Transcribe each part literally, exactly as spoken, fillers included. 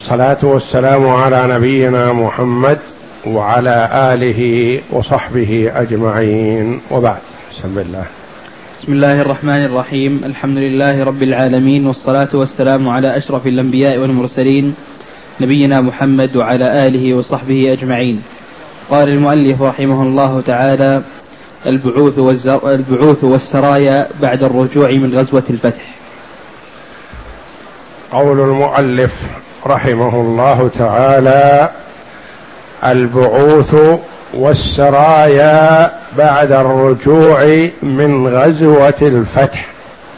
الصلاة والسلام على نبينا محمد وعلى آله وصحبه أجمعين، وبعد. بسم الله بسم الله الرحمن الرحيم. الحمد لله رب العالمين، والصلاة والسلام على أشرف الأنبياء والمرسلين نبينا محمد وعلى آله وصحبه أجمعين. قال المؤلف رحمه الله تعالى: البعوث, البعوث والسرايا بعد الرجوع من غزوة الفتح. قول المؤلف رحمه الله تعالى: البعوث والسرايا بعد الرجوع من غزوة الفتح.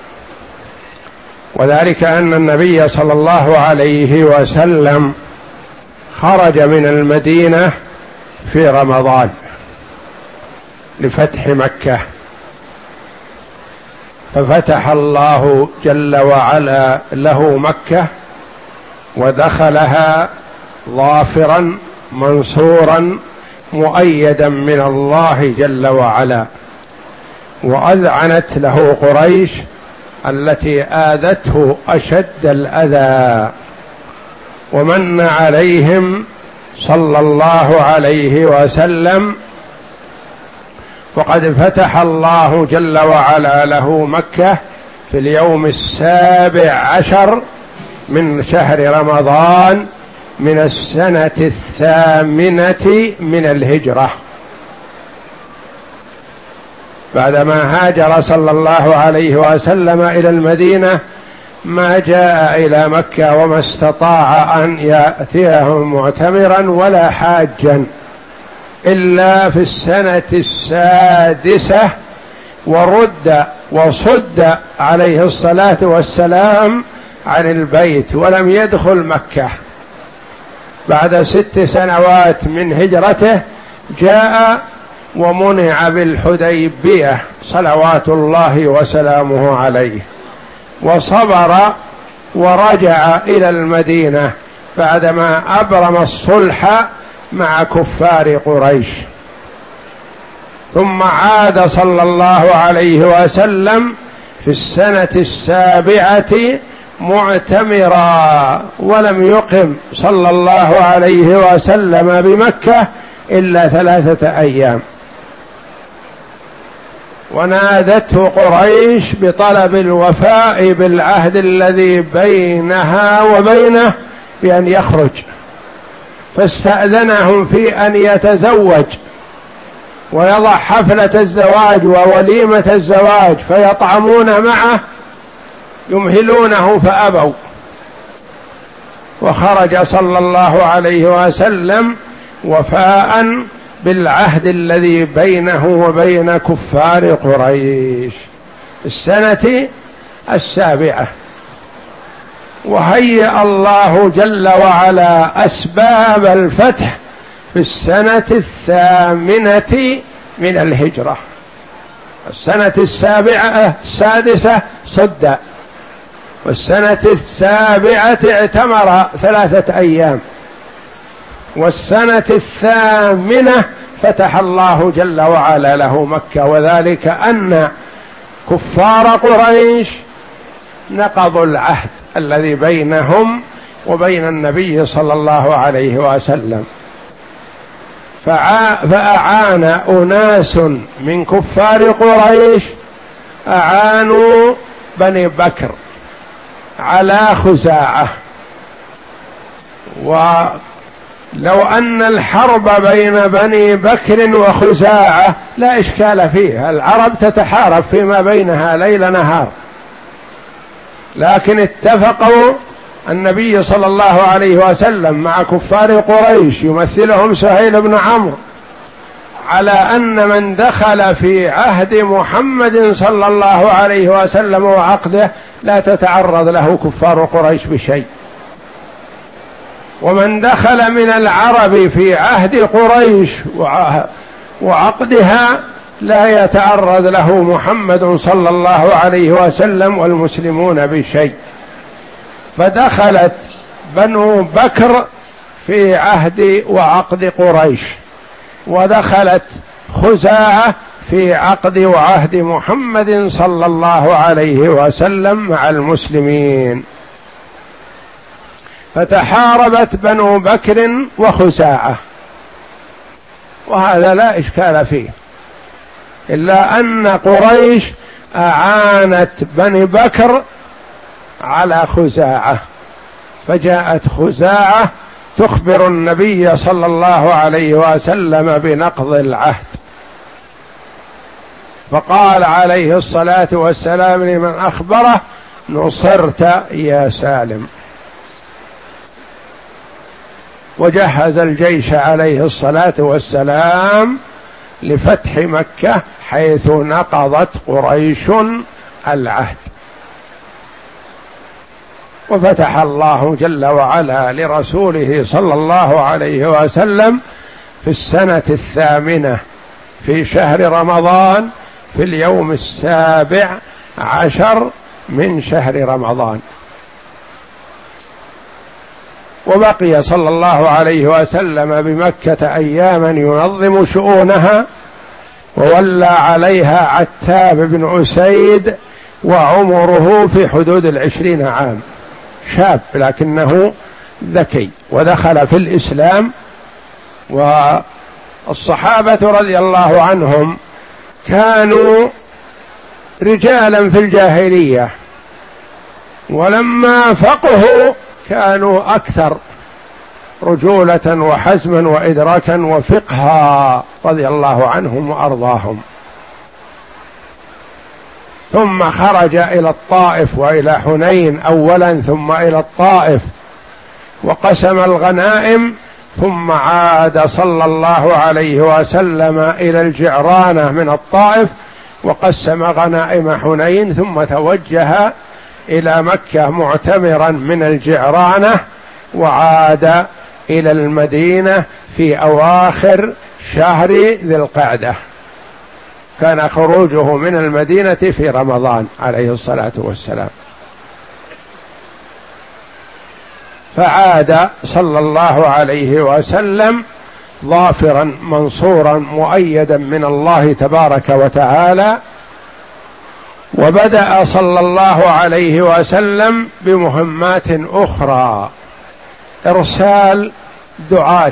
وذلك أن النبي صلى الله عليه وسلم خرج من المدينة في رمضان لفتح مكة، ففتح الله جل وعلا له مكة ودخلها ظافرا منصورا مؤيدا من الله جل وعلا، وأذعنت له قريش التي آذته أشد الأذى، ومن عليهم صلى الله عليه وسلم، وقد فتح الله جل وعلا له مكة في اليوم السابع عشر من شهر رمضان من السنة الثامنة من الهجرة، بعدما هاجر صلى الله عليه وسلم إلى المدينة ما جاء إلى مكة وما استطاع أن يأتيهم معتمرا ولا حاجا إلا في السنة السادسة، ورد وصد عليه الصلاة والسلام عن البيت ولم يدخل مكة. بعد ست سنوات من هجرته جاء ومنع بالحديبية صلوات الله وسلامه عليه، وصبر ورجع إلى المدينة بعدما أبرم الصلح مع كفار قريش، ثم عاد صلى الله عليه وسلم في السنة السابعة معتمرا، ولم يقم صلى الله عليه وسلم بمكة إلا ثلاثة أيام، ونادته قريش بطلب الوفاء بالعهد الذي بينها وبينه بأن يخرج، فاستأذنهم في أن يتزوج ويضع حفلة الزواج ووليمة الزواج فيطعمون معه، يمهلونه فأبوا، وخرج صلى الله عليه وسلم وفاء بالعهد الذي بينه وبين كفار قريش السنة السابعة. وهيأ الله جل وعلا أسباب الفتح في السنة الثامنة من الهجرة. السنة السابعة السادسة صد، والسنة السابعة اعتمر ثلاثة أيام، والسنة الثامنة فتح الله جل وعلا له مكة، وذلك أن كفار قريش نقضوا العهد الذي بينهم وبين النبي صلى الله عليه وسلم، فأعان أناس من كفار قريش أعانوا بني بكر على خزاعة. ولو أن الحرب بين بني بكر وخزاعة لا إشكال فيها، العرب تتحارب فيما بينها ليل نهار، لكن اتفقوا النبي صلى الله عليه وسلم مع كفار قريش يمثلهم سهيل بن عمرو على أن من دخل في عهد محمد صلى الله عليه وسلم وعقده لا تتعرض له كفار قريش بشيء، ومن دخل من العرب في عهد قريش وعقدها لا يتعرض له محمد صلى الله عليه وسلم والمسلمون بشيء. فدخلت بنو بكر في عهد وعقد قريش، ودخلت خزاعة في عقد وعهد محمد صلى الله عليه وسلم مع المسلمين، فتحاربت بنو بكر وخزاعة، وهذا لا إشكال فيه، إلا أن قريش أعانت بني بكر على خزاعة، فجاءت خزاعة تخبر النبي صلى الله عليه وسلم بنقض العهد، فقال عليه الصلاة والسلام لمن أخبره: نصرت يا سالم. وجهز الجيش عليه الصلاة والسلام لفتح مكة، حيث نقضت قريش العهد، وفتح الله جل وعلا لرسوله صلى الله عليه وسلم في السنة الثامنة في شهر رمضان في اليوم السابع عشر من شهر رمضان. وبقي صلى الله عليه وسلم بمكة أياما ينظم شؤونها، وولى عليها عتاب بن أسيد وعمره في حدود العشرين عام، شاب لكنه ذكي ودخل في الإسلام. والصحابة رضي الله عنهم كانوا رجالا في الجاهلية، ولما فقهوا كانوا أكثر رجولة وحزما وإدراكا وفقها رضي الله عنهم وأرضاهم. ثم خرج إلى الطائف وإلى حنين أولا، ثم إلى الطائف وقسم الغنائم، ثم عاد صلى الله عليه وسلم إلى الجعرانة من الطائف وقسم غنائم حنين، ثم توجه إلى مكة معتمرا من الجعرانة، وعاد إلى المدينة في أواخر شهر ذي القعدة. كان خروجه من المدينة في رمضان عليه الصلاة والسلام. فعاد صلى الله عليه وسلم ظافرا منصورا مؤيدا من الله تبارك وتعالى. وبدأ صلى الله عليه وسلم بمهمات أخرى، إرسال دعاة،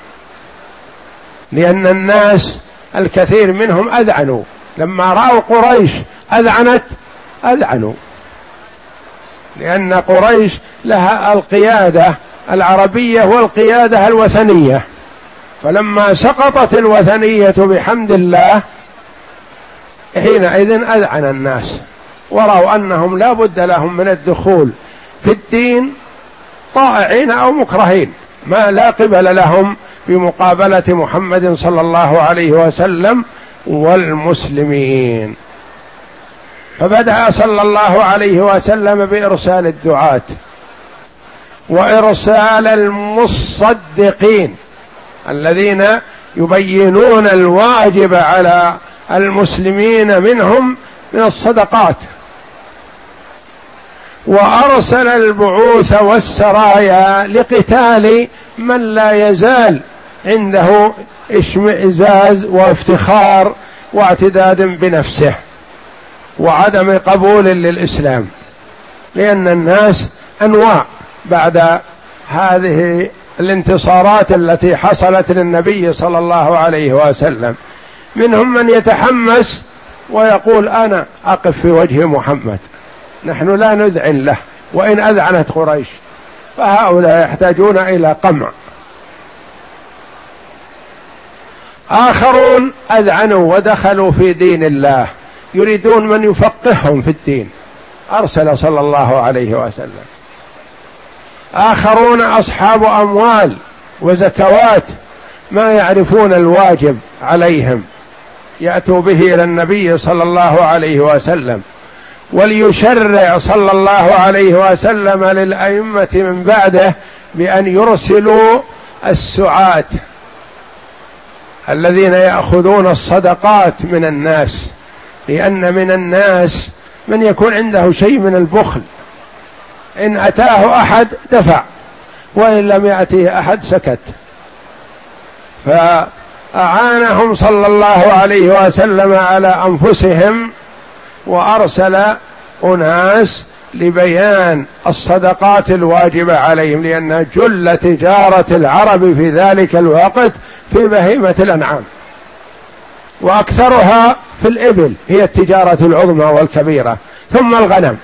لأن الناس الكثير منهم أذعنوا لما رأوا قريش أذعنت أذعنوا، لأن قريش لها القيادة العربية والقيادة الوثنية، فلما سقطت الوثنية بحمد الله حينئذ أذعن الناس، ورأوا أنهم لا بد لهم من الدخول في الدين طائعين أو مكرهين، ما لا قبل لهم بمقابلة محمد صلى الله عليه وسلم والمسلمين. فبدأ صلى الله عليه وسلم بإرسال الدعاة وإرسال المصدقين الذين يبينون الواجب على المسلمين منهم من الصدقات، وأرسل البعوث والسرايا لقتال من لا يزال عنده اشمئزاز وافتخار واعتداد بنفسه وعدم قبول للإسلام، لأن الناس أنواع بعد هذه الانتصارات التي حصلت للنبي صلى الله عليه وسلم. منهم من يتحمس ويقول أنا أقف في وجه محمد، نحن لا نذعن له وإن أذعنت قريش، فهؤلاء يحتاجون إلى قمع. آخرون أذعنوا ودخلوا في دين الله يريدون من يفقههم في الدين، أرسل صلى الله عليه وسلم. آخرون أصحاب أموال وزكوات ما يعرفون الواجب عليهم، يأتوا به إلى النبي صلى الله عليه وسلم، وليشرع صلى الله عليه وسلم للأئمة من بعده بأن يرسلوا السعاة الذين يأخذون الصدقات من الناس، لأن من الناس من يكون عنده شيء من البخل، إن أتاه أحد دفع وإن لم يأتيه أحد سكت. فأعانهم صلى الله عليه وسلم على أنفسهم، وأرسل أناس لبيان الصدقات الواجبة عليهم، لأن جل تجارة العرب في ذلك الوقت في بهيمة الأنعام، وأكثرها في الإبل، هي التجارة العظمى والكبيرة، ثم الغنم،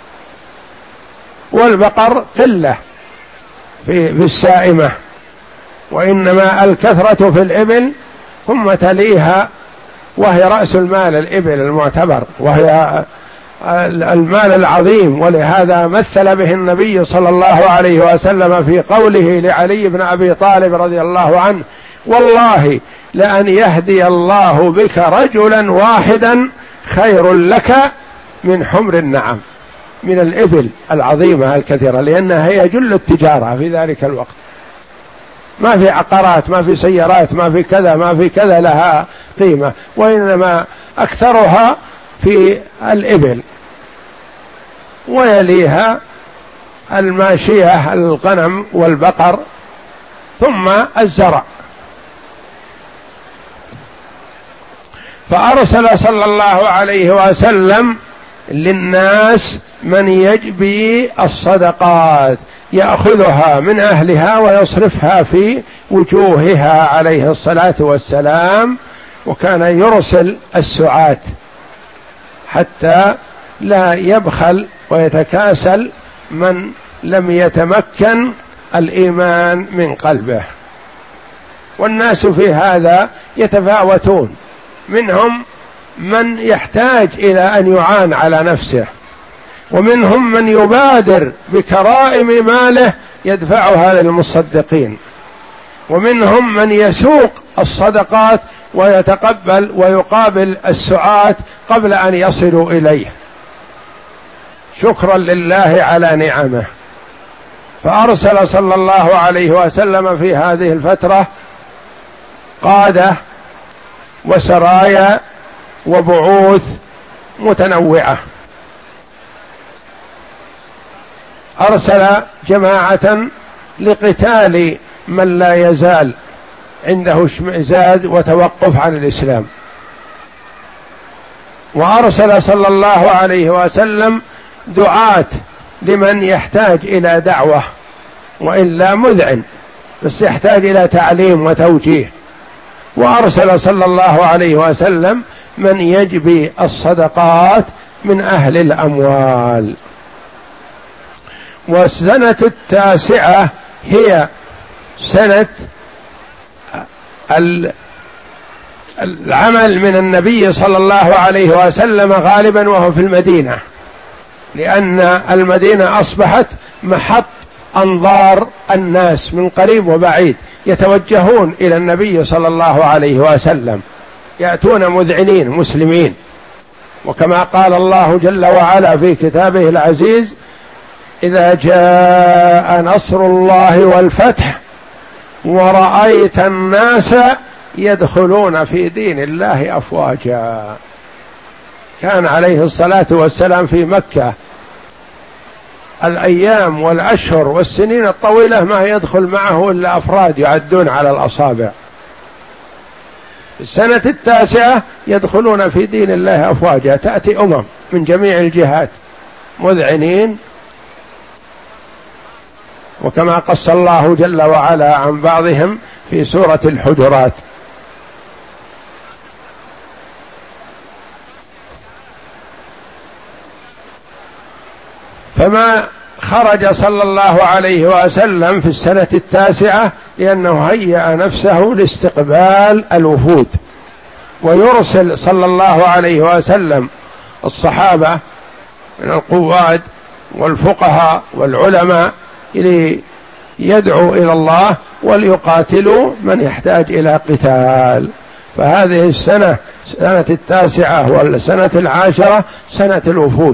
والبقر قلة في, في السائمة، وإنما الكثرة في الإبل، ثم تليها وهي رأس المال الإبل المعتبر، وهي المال العظيم. ولهذا مثل به النبي صلى الله عليه وسلم في قوله لعلي بن أبي طالب رضي الله عنه: والله لأن يهدي الله بك رجلا واحدا خير لك من حمر النعم، من الإبل العظيمة الكثيرة، لأنها هي جل التجارة في ذلك الوقت، ما في عقارات، ما في سيارات، ما في كذا، ما في كذا لها قيمة، وإنما أكثرها في الإبل، ويليها الماشية الغنم والبقر، ثم الزرع. فأرسل صلى الله عليه وسلم للناس من يجبي الصدقات، يأخذها من أهلها ويصرفها في وجوهها عليه الصلاة والسلام، وكان يرسل السعاة حتى لا يبخل ويتكاسل من لم يتمكن الإيمان من قلبه. والناس في هذا يتفاوتون، منهم من يحتاج إلى أن يعان على نفسه، ومنهم من يبادر بكرائم ماله يدفعها للمصدقين، ومنهم من يسوق الصدقات ويتقبل ويقابل السعاة قبل أن يصلوا إليه شكرا لله على نعمه. فأرسل صلى الله عليه وسلم في هذه الفترة قادة وسرايا وبعوث متنوعة. أرسل جماعة لقتال من لا يزال عنده اشمئزاز وتوقف عن الإسلام، وأرسل صلى الله عليه وسلم دعاة لمن يحتاج إلى دعوة، وإلا مذعن بس يحتاج إلى تعليم وتوجيه. وأرسل صلى الله عليه وسلم من يجبي الصدقات من أهل الأموال. والسنة التاسعة هي سنة العمل من النبي صلى الله عليه وسلم غالبا وهو في المدينة، لأن المدينة أصبحت محط أنظار الناس من قريب وبعيد، يتوجهون إلى النبي صلى الله عليه وسلم، يأتون مذعنين مسلمين. وكما قال الله جل وعلا في كتابه العزيز: إذا جاء نصر الله والفتح ورأيت الناس يدخلون في دين الله أفواجا. كان عليه الصلاة والسلام في مكة الأيام والأشهر والسنين الطويلة ما يدخل معه إلا أفراد يعدون على الأصابع. السنة التاسعة يدخلون في دين الله أفواجا، تأتي أمم من جميع الجهات مذعنين، وكما قص الله جل وعلا عن بعضهم في سورة الحجرات. فما خرج صلى الله عليه وسلم في السنة التاسعة لأنه هيأ نفسه لاستقبال الوفود، ويرسل صلى الله عليه وسلم الصحابة من القواد والفقهاء والعلماء ليدعوا إلى الله وليقاتلوا من يحتاج إلى قتال. فهذه السنة سنة التاسعة والسنة العاشرة سنة الوفود،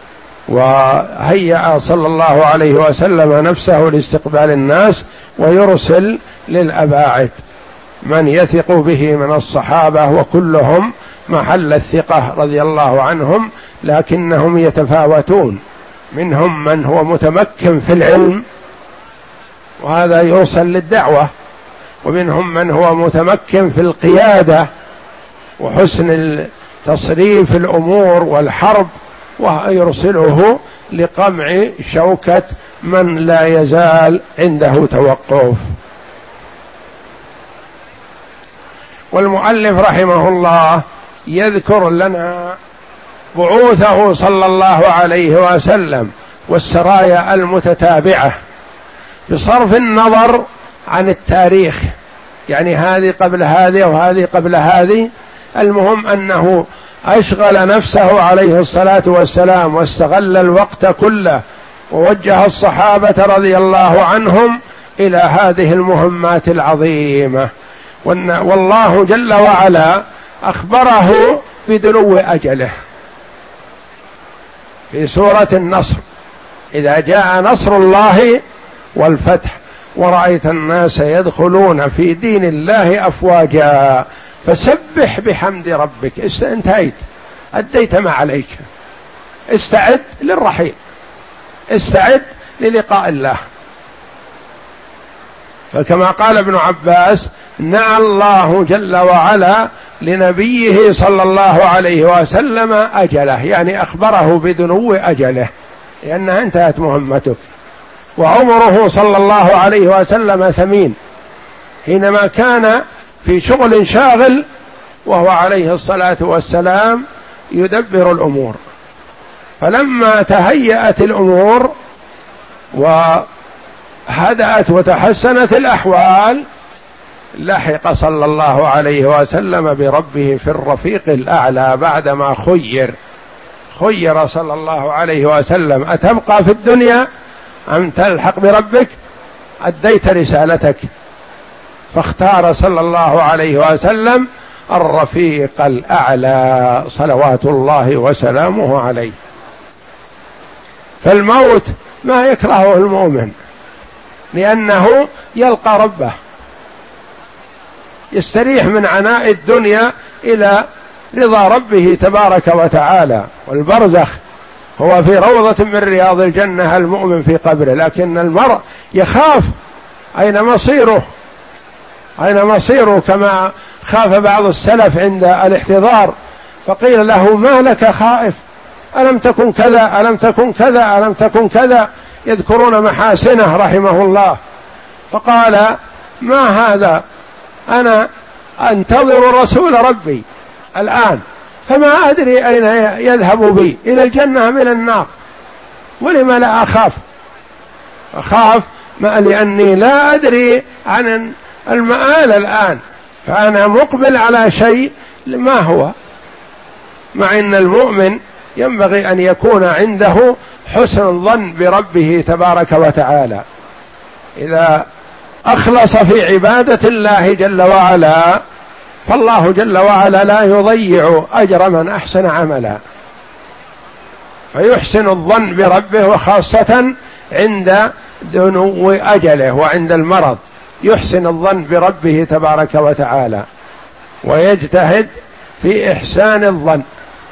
وهيأ صلى الله عليه وسلم نفسه لاستقبال الناس، ويرسل للأباعد من يثق به من الصحابة، وكلهم محل الثقة رضي الله عنهم، لكنهم يتفاوتون، منهم من هو متمكن في العلم وهذا يرسل للدعوة، ومنهم من هو متمكن في القيادة وحسن تصريف الأمور والحرب، ويرسله لقمع شوكة من لا يزال عنده توقف. والمؤلف رحمه الله يذكر لنا بعوثه صلى الله عليه وسلم والسرايا المتتابعة بصرف النظر عن التاريخ، يعني هذه قبل هذه وهذه قبل هذه، المهم أنه أشغل نفسه عليه الصلاة والسلام واستغل الوقت كله ووجه الصحابة رضي الله عنهم إلى هذه المهمات العظيمة. والله جل وعلا أخبره بدنو أجله في سورة النصر: إذا جاء نصر الله والفتح ورأيت الناس يدخلون في دين الله أفواجا فسبح بحمد ربك. انتهيت، أديت ما عليك، استعد للرحيل، استعد للقاء الله. فكما قال ابن عباس: نعى الله جل وعلا لنبيه صلى الله عليه وسلم أجله، يعني أخبره بدنو أجله لأنها انتهت مهمتك. وعمره صلى الله عليه وسلم ثمين حينما كان في شغل شاغل وهو عليه الصلاة والسلام يدبر الأمور. فلما تهيأت الأمور وهدأت وتحسنت الأحوال لحق صلى الله عليه وسلم بربه في الرفيق الأعلى بعدما خير خير صلى الله عليه وسلم: أتبقى في الدنيا أم تلحق بربك؟ أديت رسالتك. فاختار صلى الله عليه وسلم الرفيق الأعلى صلوات الله وسلامه عليه. فالموت ما يكرهه المؤمن لأنه يلقى ربه، يستريح من عناء الدنيا إلى رضا ربه تبارك وتعالى. والبرزخ هو في روضة من رياض الجنة المؤمن في قبره، لكن المرء يخاف أين مصيره، أين مصيره، كما خاف بعض السلف عند الاحتضار فقيل له: ما لك خائف؟ ألم تكن كذا ألم تكن كذا ألم تكن كذا، يذكرون محاسنه رحمه الله. فقال: ما هذا، أنا أنتظر رسول ربي الآن فما أدري أين يذهب بي، إلى الجنة من النار، ولما لا أخاف؟ أخاف ما لأني لا أدري عن المآل الآن، فأنا مقبل على شيء ما هو. مع أن المؤمن ينبغي أن يكون عنده حسن الظن بربه تبارك وتعالى، إذا أخلص في عبادة الله جل وعلا فالله جل وعلا لا يضيع أجر من أحسن عملا، فيحسن الظن بربه، وخاصة عند دنو أجله وعند المرض يحسن الظن بربه تبارك وتعالى ويجتهد في إحسان الظن.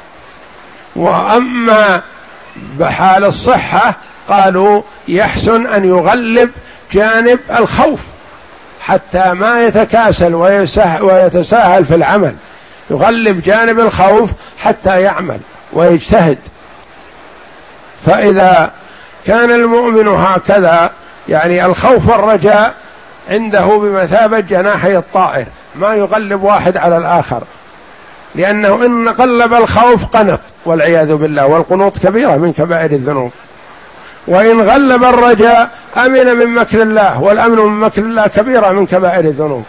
وأما بحال الصحة قالوا يحسن أن يغلب جانب الخوف حتى ما يتكاسل ويتساهل في العمل، يغلب جانب الخوف حتى يعمل ويجتهد. فإذا كان المؤمن هكذا، يعني الخوف والرجاء عنده بمثابة جناحي الطائر، ما يغلب واحد على الآخر، لأنه إن قلب الخوف قنط والعياذ بالله، والقنوط كبيرة من كبائر الذنوب. وإن غلب الرجاء أمن من مكر الله، والأمن من مكر الله كبيرة من كبائر الذنوب.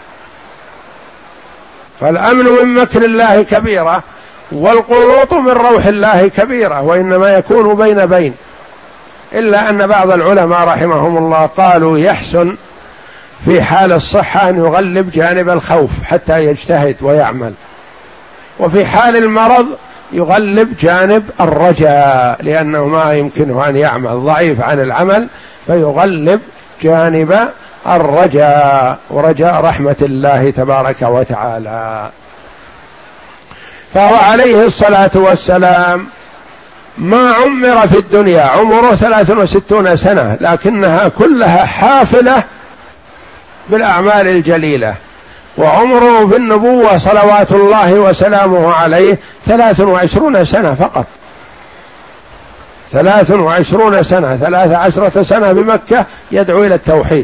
فالأمن من مكر الله كبيرة، والقنوط من روح الله كبيرة، وإنما يكون بين بين. إلا أن بعض العلماء رحمهم الله قالوا يحسن في حال الصحة أن يغلب جانب الخوف حتى يجتهد ويعمل، وفي حال المرض يغلب جانب الرجاء لأنه ما يمكنه أن يعمل، ضعيف عن العمل، فيغلب جانب الرجاء ورجاء رحمة الله تبارك وتعالى. فهو عليه الصلاة والسلام ما عمر في الدنيا، عمره ثلاث وستون سنة، لكنها كلها حافلة بالأعمال الجليلة. وعمره في النبوة صلوات الله وسلامه عليه ثلاث وعشرون سنة فقط، ثلاث وعشرون سنة، ثلاث عشرة سنة بمكة يدعو إلى التوحيد،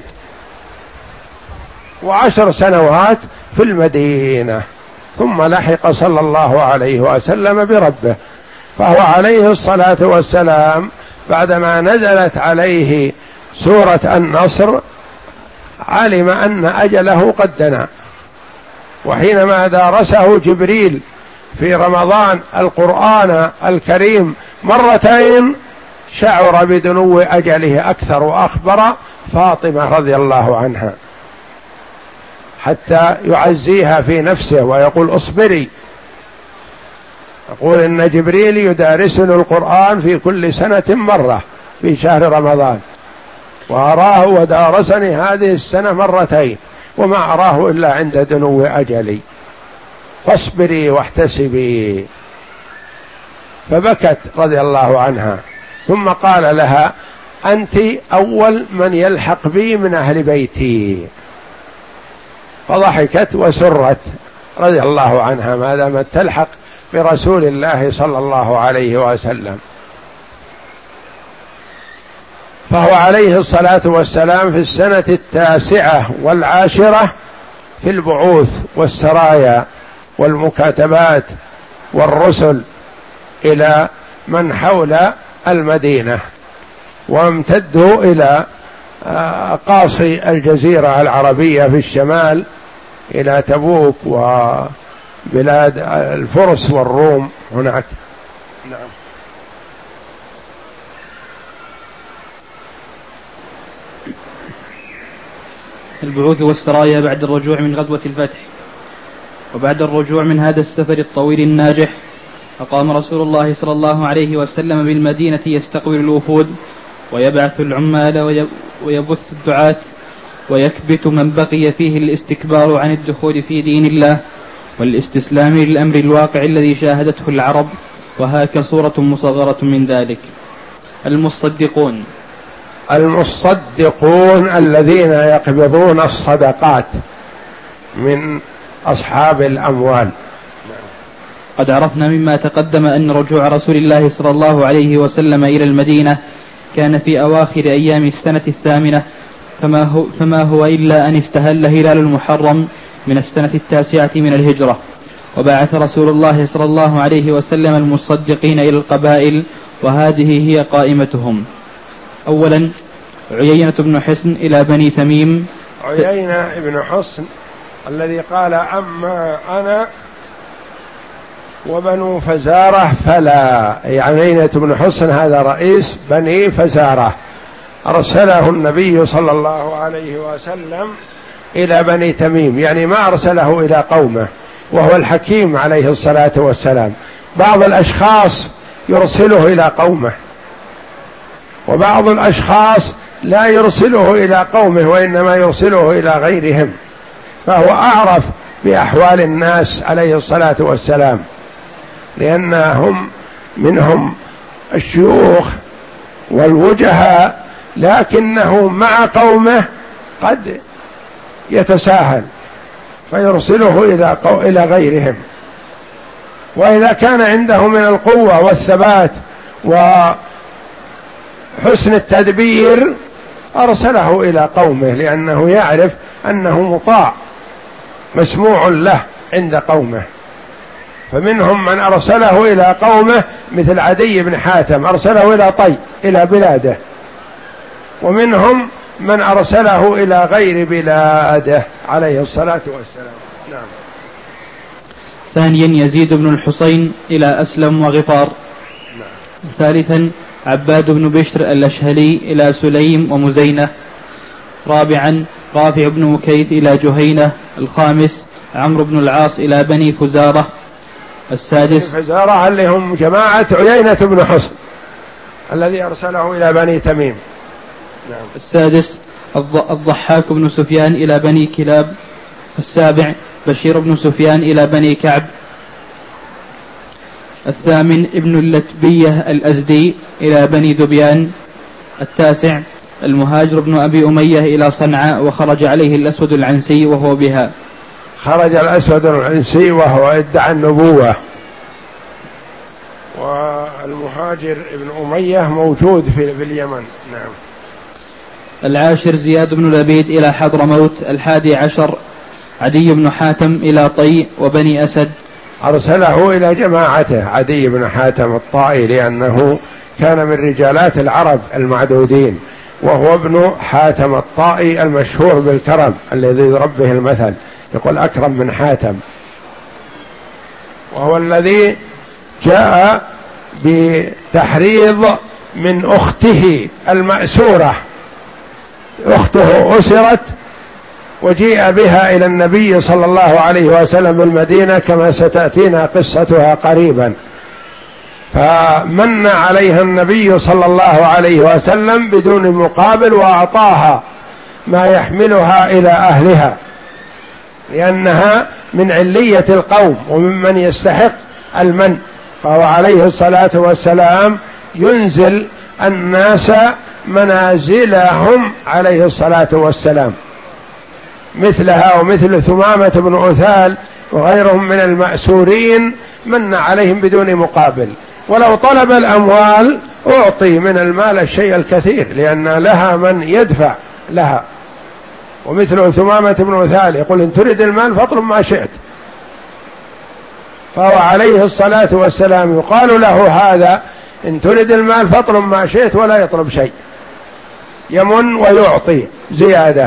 وعشر سنوات في المدينة، ثم لحق صلى الله عليه وسلم بربه. فهو عليه الصلاة والسلام بعدما نزلت عليه سورة النصر علم أن أجله قد دنا، وحينما دارسه جبريل في رمضان القرآن الكريم مرتين شعر بدنو أجله أكثر، وأخبر فاطمة رضي الله عنها حتى يعزيها في نفسه ويقول اصبري، يقول إن جبريل يدارسني القرآن في كل سنة مرة في شهر رمضان، وأراه ودارسني هذه السنة مرتين، وما أراه إلا عند دنو أجلي، فاصبري واحتسبي. فبكت رضي الله عنها، ثم قال لها أنت أول من يلحق بي من أهل بيتي، فضحكت وسرت رضي الله عنها ما دامت تلحق برسول الله صلى الله عليه وسلم. فهو عليه الصلاة والسلام في السنة التاسعة والعاشرة في البعوث والسرايا والمكاتبات والرسل إلى من حول المدينة، وامتدوا إلى قاصي الجزيرة العربية في الشمال إلى تبوك وبلاد الفرس والروم هناك. نعم. البعوث والسرايا بعد الرجوع من غزوة الفتح. وبعد الرجوع من هذا السفر الطويل الناجح أقام رسول الله صلى الله عليه وسلم بالمدينة يستقبل الوفود ويبعث العمال ويبث الدعاة، ويكبت من بقي فيه الاستكبار عن الدخول في دين الله والاستسلام للأمر الواقع الذي شاهدته العرب. وهاك صورة مصغرة من ذلك. المصدقون المصدقون الذين يقبضون الصدقات من أصحاب الأموال. قد عرفنا مما تقدم أن رجوع رسول الله صلى الله عليه وسلم إلى المدينة كان في أواخر أيام السنة الثامنة، فما هو, فما هو إلا أن استهل هلال المحرم من السنة التاسعة من الهجرة. وبعث رسول الله صلى الله عليه وسلم المصدقين إلى القبائل، وهذه هي قائمتهم. أولا عيينة بن حصن إلى بني تميم. عيينة بن حصن الذي قال أما أنا وبنو فزارة فلا، يعني عيينة بن حصن هذا رئيس بني فزارة، أرسله النبي صلى الله عليه وسلم إلى بني تميم، يعني ما أرسله إلى قومه، وهو الحكيم عليه الصلاة والسلام. بعض الأشخاص يرسله إلى قومه، وبعض الأشخاص لا يرسله إلى قومه وإنما يرسله إلى غيرهم، فهو أعرف بأحوال الناس عليه الصلاة والسلام، لأنهم منهم الشيوخ والوجهاء، لكنه مع قومه قد يتساهل فيرسله إلى إلى غيرهم. وإذا كان عنده من القوة والثبات وحسن التدبير أرسله إلى قومه، لأنه يعرف أنه مطاع مسموع له عند قومه. فمنهم من أرسله إلى قومه مثل عدي بن حاتم، أرسله إلى طي إلى بلاده، ومنهم من أرسله إلى غير بلاده عليه الصلاة والسلام. نعم. ثانيا يزيد بن الحصين إلى أسلم وغفار. نعم. ثالثا عباد بن بشر الأشهلي إلى سليم ومزينة. رابعا رافع بن مكيث إلى جهينة. الخامس عمرو بن العاص إلى بني فزارة. السادس فزارة اللي هم جماعة عيينة بن حصن الذي أرسله إلى بني تميم. نعم. السادس الضحاك بن سفيان إلى بني كلاب. السابع بشير بن سفيان إلى بني كعب. الثامن ابن اللتبية الأزدي إلى بني ذبيان. التاسع المهاجر بن أبي أمية إلى صنعاء، وخرج عليه الأسود العنسي وهو بها. خرج الأسود العنسي وهو ادعى النبوة، و المهاجر ابن أمية موجود في اليمن. نعم. العاشر زياد بن لبيد إلى حضرموت. الحادي عشر عدي بن حاتم إلى طي وبني أسد. أرسله إلى جماعته عدي بن حاتم الطائي لأنه كان من رجالات العرب المعدودين، وهو ابن حاتم الطائي المشهور بالكرم الذي يضرب به المثل، يقول أكرم من حاتم، وهو الذي جاء بتحريض من أخته المأسورة. أخته أسرت وجيء بها إلى النبي صلى الله عليه وسلم بالمدينة كما ستأتينا قصتها قريبا، فمن عليها النبي صلى الله عليه وسلم بدون مقابل وأعطاها ما يحملها إلى أهلها، لأنها من علية القوم وممن يستحق المن، فهو عليه الصلاة والسلام ينزل الناس منازلهم عليه الصلاة والسلام، مثلها ومثل ثمامة بن أثال وغيرهم من المأسورين من عليهم بدون مقابل، ولو طلب الأموال أعطي من المال الشيء الكثير لأن لها من يدفع لها، ومثل ثمامة بن أثال يقول إن تريد المال فاطلب ما شئت، فهو عليه الصلاة والسلام يقال له هذا إن تريد المال فاطلب ما شئت ولا يطلب شيء، يمن ويعطي زيادة،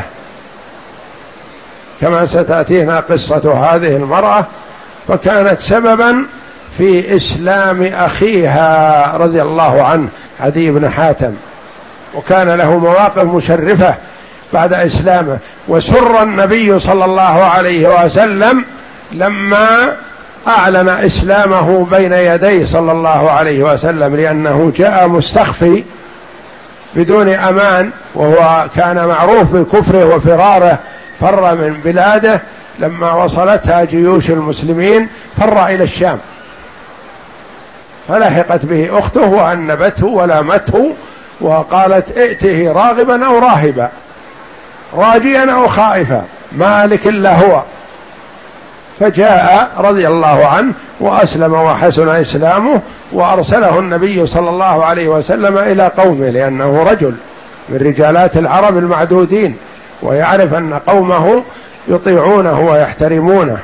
كما ستأتينا قصة هذه المرأة، فكانت سببا في إسلام أخيها رضي الله عنه عدي بن حاتم، وكان له مواقف مشرفة بعد إسلامه. وسر النبي صلى الله عليه وسلم لما أعلن إسلامه بين يديه صلى الله عليه وسلم، لأنه جاء مستخفي بدون أمان، وهو كان معروف بكفره وفراره، فر من بلاده لما وصلتها جيوش المسلمين، فر إلى الشام، فلحقت به أخته وأنبته ولامته وقالت ائته راغبا أو راهبا، راجيا أو خائفا، مالك إلا هو، فجاء رضي الله عنه وأسلم وحسن إسلامه، وأرسله النبي صلى الله عليه وسلم إلى قومه، لأنه رجل من رجالات العرب المعدودين، ويعرف أن قومه يطيعونه ويحترمونه.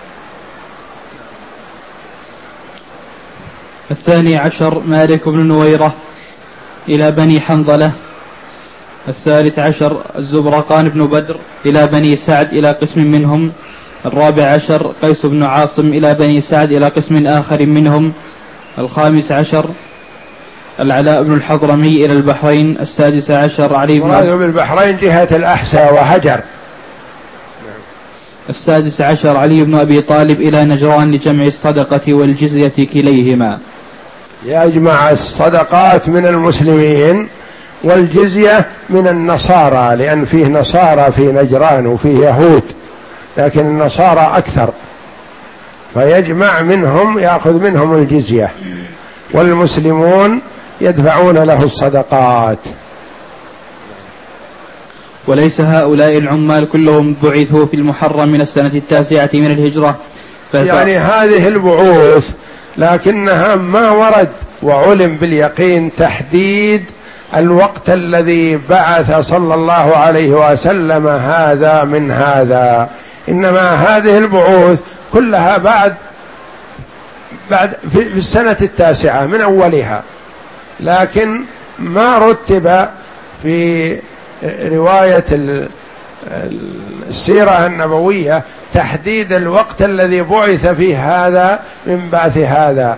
الثاني عشر مالك بن نويرة إلى بني حنظلة. الثالث عشر الزبرقان بن بدر إلى بني سعد إلى قسم منهم. الرابع عشر قيس بن عاصم إلى بني سعد إلى قسم آخر منهم. الخامس عشر العلاء بن الحضرمي إلى البحرين. السادس عشر علي بن مراد بالبحرين جهة الأحساء وهجر. السادس عشر علي بن أبي طالب إلى نجران لجمع الصدقة والجزية كليهما، يجمع الصدقات من المسلمين والجزية من النصارى، لأن فيه نصارى في نجران وفيه يهود، لكن النصارى أكثر، فيجمع منهم يأخذ منهم الجزية، والمسلمون يدفعون له الصدقات. وليس هؤلاء العمال كلهم بعثوا في المحرم من السنة التاسعة من الهجرة، يعني هذه البعوث لكنها ما ورد وعلم باليقين تحديد الوقت الذي بعث صلى الله عليه وسلم هذا من هذا، إنما هذه البعوث كلها بعد بعد في السنة التاسعة من أولها، لكن ما رتب في رواية السيرة النبوية تحديد الوقت الذي بعث فيه هذا من بعث هذا.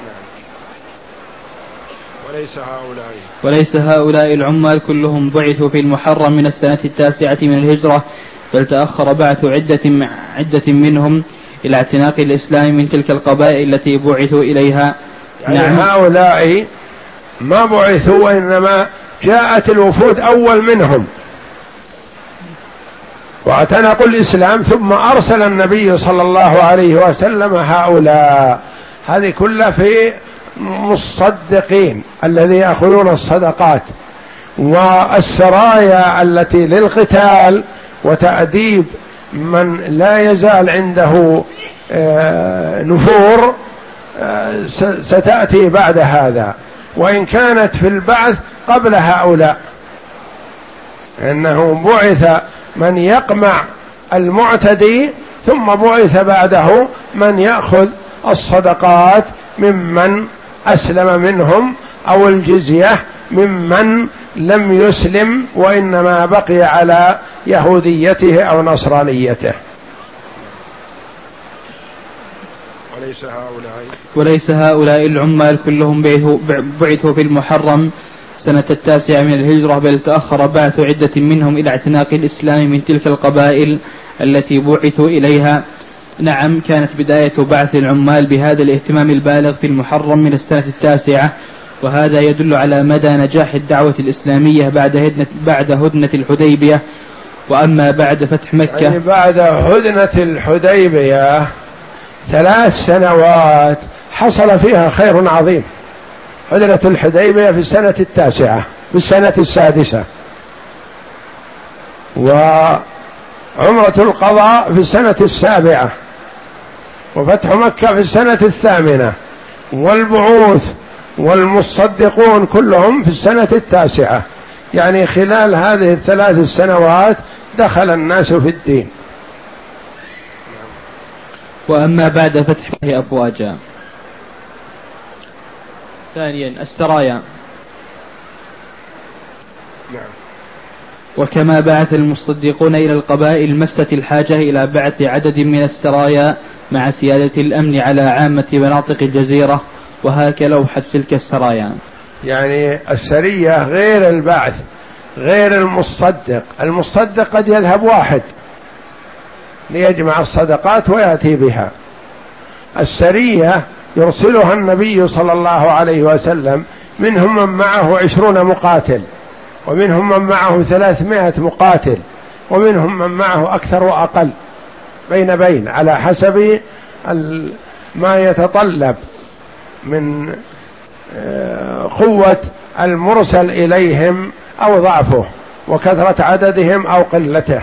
وليس هؤلاء وليس هؤلاء العمال كلهم بعثوا في المحرم من السنة التاسعة من الهجرة، بل تأخر بعث عدة عدة منهم إلى اعتناق الإسلام من تلك القبائل التي بعثوا إليها. يعني نعم. هؤلاء ما بعثوا وإنما جاءت الوفود أول منهم واعتنقوا الإسلام، ثم أرسل النبي صلى الله عليه وسلم هؤلاء. هذه كلها في مصدقين الذي يأخذون الصدقات، والسرايا التي للقتال وتأديب من لا يزال عنده نفور ستأتي بعد هذا، وإن كانت في البعث قبل هؤلاء، إنه بعث من يقمع المعتدي ثم بعث بعده من يأخذ الصدقات ممن أسلم منهم أو الجزية ممن لم يسلم وإنما بقي على يهوديته أو نصرانيته. وليس هؤلاء وليس هؤلاء العمال كلهم بعثوا في المحرم سنة التاسعة من الهجرة، بل تأخر بعث عدة منهم إلى اعتناق الإسلام من تلك القبائل التي بعثوا إليها. نعم، كانت بداية بعث العمال بهذا الاهتمام البالغ في المحرم من السنة التاسعة، وهذا يدل على مدى نجاح الدعوة الإسلامية بعد هدنة, بعد هدنة الحديبية. وأما بعد فتح مكة، يعني بعد هدنة الحديبية ثلاث سنوات حصل فيها خير عظيم. هدنة الحديبية في السنة التاسعة، في السنة السادسة، وعمرة القضاء في السنة السابعة، وفتح مكة في السنة الثامنة، والبعوث والمصدقون كلهم في السنة التاسعة. يعني خلال هذه الثلاث السنوات دخل الناس في الدين. وأما بعد فتح أفواجا. ثانيا السرايا. نعم. وكما بعث المصدقون إلى القبائل، مست الحاجة إلى بعث عدد من السرايا مع سيادة الأمن على عامة مناطق الجزيرة، وهاك لوحة تلك السرايا. يعني السرية غير البعث، غير المصدق. المصدق قد يذهب واحد ليجمع الصدقات ويأتي بها. السرية يرسلها النبي صلى الله عليه وسلم، منهم من معه عشرون مقاتل، ومنهم من معه ثلاثمائة مقاتل، ومنهم من معه أكثر وأقل، بين بين على حسب ما يتطلب من قوة المرسل إليهم أو ضعفه وكثرة عددهم أو قلته.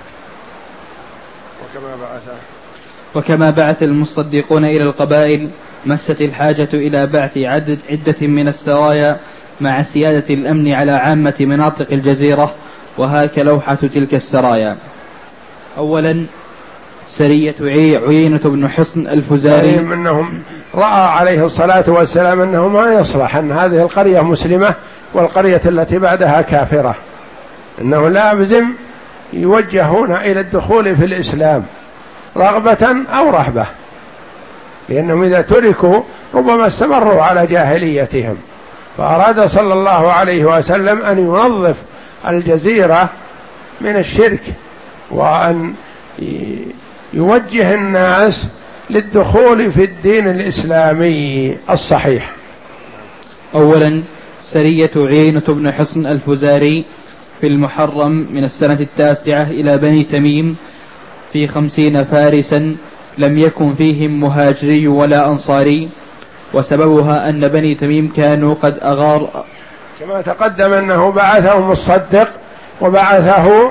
وكما بعث وكما بعث المصدقون إلى القبائل، مست الحاجة إلى بعث عدد عدة من السرايا مع سيادة الأمن على عامة مناطق الجزيرة، وهاك لوحة تلك السرايا. أولا سرية عيينة بن حصن الفزاري، منهم رأى عليه الصلاة والسلام أنه ما يصلح أن هذه القرية مسلمة والقرية التي بعدها كافرة، أنه لازم يوجهون إلى الدخول في الإسلام رغبة أو رهبة، لأنهم إذا تركوا ربما استمروا على جاهليتهم. فأراد صلى الله عليه وسلم أن ينظف الجزيرة من الشرك، وأن يوجه الناس للدخول في الدين الإسلامي الصحيح. أولا سرية عيينة بن حصن الفزاري في المحرم من السنة التاسعة إلى بني تميم في خمسين فارسا، لم يكن فيهم مهاجري ولا أنصاري، وسببها أن بني تميم كانوا قد أغار، كما تقدم أنه بعثه مصدق وبعثه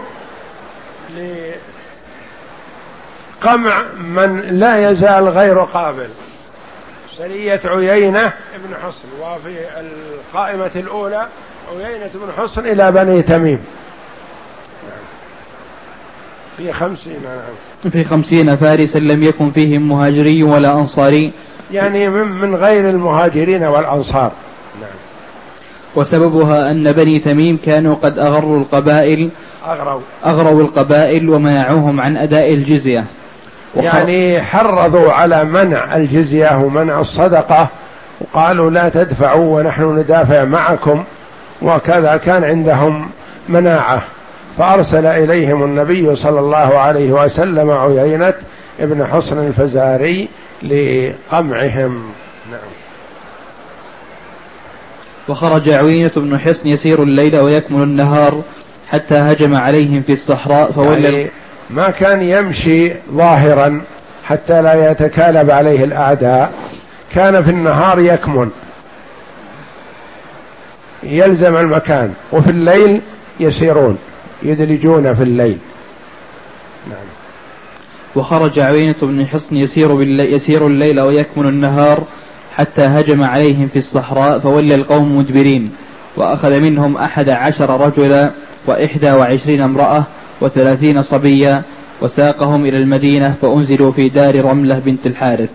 لقمع من لا يزال غير قابل. سرية عيينة بن حصن، وفي القائمة الأولى عيينة بن حصن إلى بني تميم في خمسين في خمسين فارسا، لم يكن فيهم مهاجري ولا أنصاري، يعني من, من غير المهاجرين والأنصار. نعم. وسببها أن بني تميم كانوا قد أغروا القبائل أغروا, أغروا القبائل ومنعوهم عن أداء الجزية، يعني حرضوا على منع الجزية ومنع الصدقة، وقالوا لا تدفعوا ونحن ندافع معكم، وكذا كان عندهم مناعة. فأرسل إليهم النبي صلى الله عليه وسلم عيينة ابن حصن الفزاري لقمعهم. نعم. وخرج عيينة بن حصن يسير الليل ويكمل النهار حتى هجم عليهم في الصحراء فولى، يعني ما كان يمشي ظاهرا حتى لا يتكالب عليه الأعداء، كان في النهار يكمن يلزم المكان، وفي الليل يسيرون يدلجون في الليل. نعم. وخرج عيينة بن حصن يسير, يسير الليل ويكمن النهار حتى هجم عليهم في الصحراء فولى القوم مدبرين، وأخذ منهم أحد عشر رجلا وإحدى وعشرين امرأة وثلاثين صبيا، وساقهم إلى المدينة فأنزلوا في دار رملة بنت الحارث.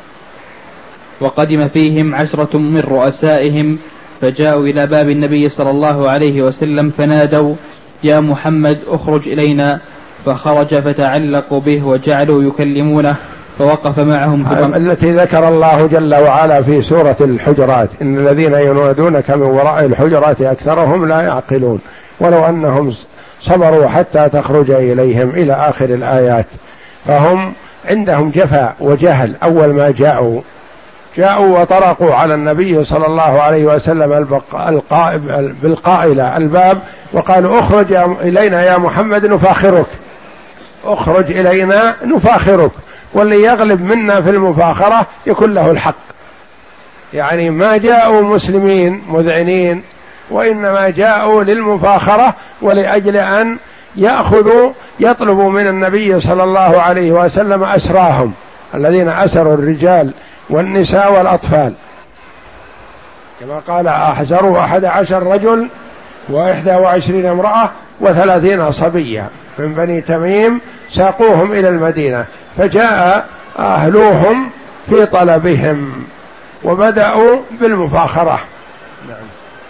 وقدم فيهم عشرة من رؤسائهم فجاءوا إلى باب النبي صلى الله عليه وسلم فنادوا: يا محمد اخرج إلينا، فخرج فتعلقوا به وجعلوا يكلمونه فوقف معهم في التي ذكر الله جل وعلا في سورة الحجرات: إن الذين ينادونك من وراء الحجرات أكثرهم لا يعقلون ولو أنهم صبروا حتى تخرج إليهم إلى آخر الآيات. فهم عندهم جفاء وجهل. أول ما جاءوا جاءوا وطرقوا على النبي صلى الله عليه وسلم بالقائلة الباب وقالوا: اخرج إلينا يا محمد نفاخرك، اخرج إلينا نفاخرك. واللي يغلب منا في المفاخرة يكون له الحق. يعني ما جاءوا مسلمين مذعنين، وإنما جاءوا للمفاخرة ولأجل أن يأخذوا يطلبوا من النبي صلى الله عليه وسلم أسراهم الذين أسروا الرجال والنساء والأطفال، كما قال: أحسروا أحد عشر رجل وإحدى وعشرين امرأة وثلاثين صبية من بني تميم، ساقوهم إلى المدينة، فجاء أهلوهم في طلبهم وبدأوا بالمفاخرة. نعم.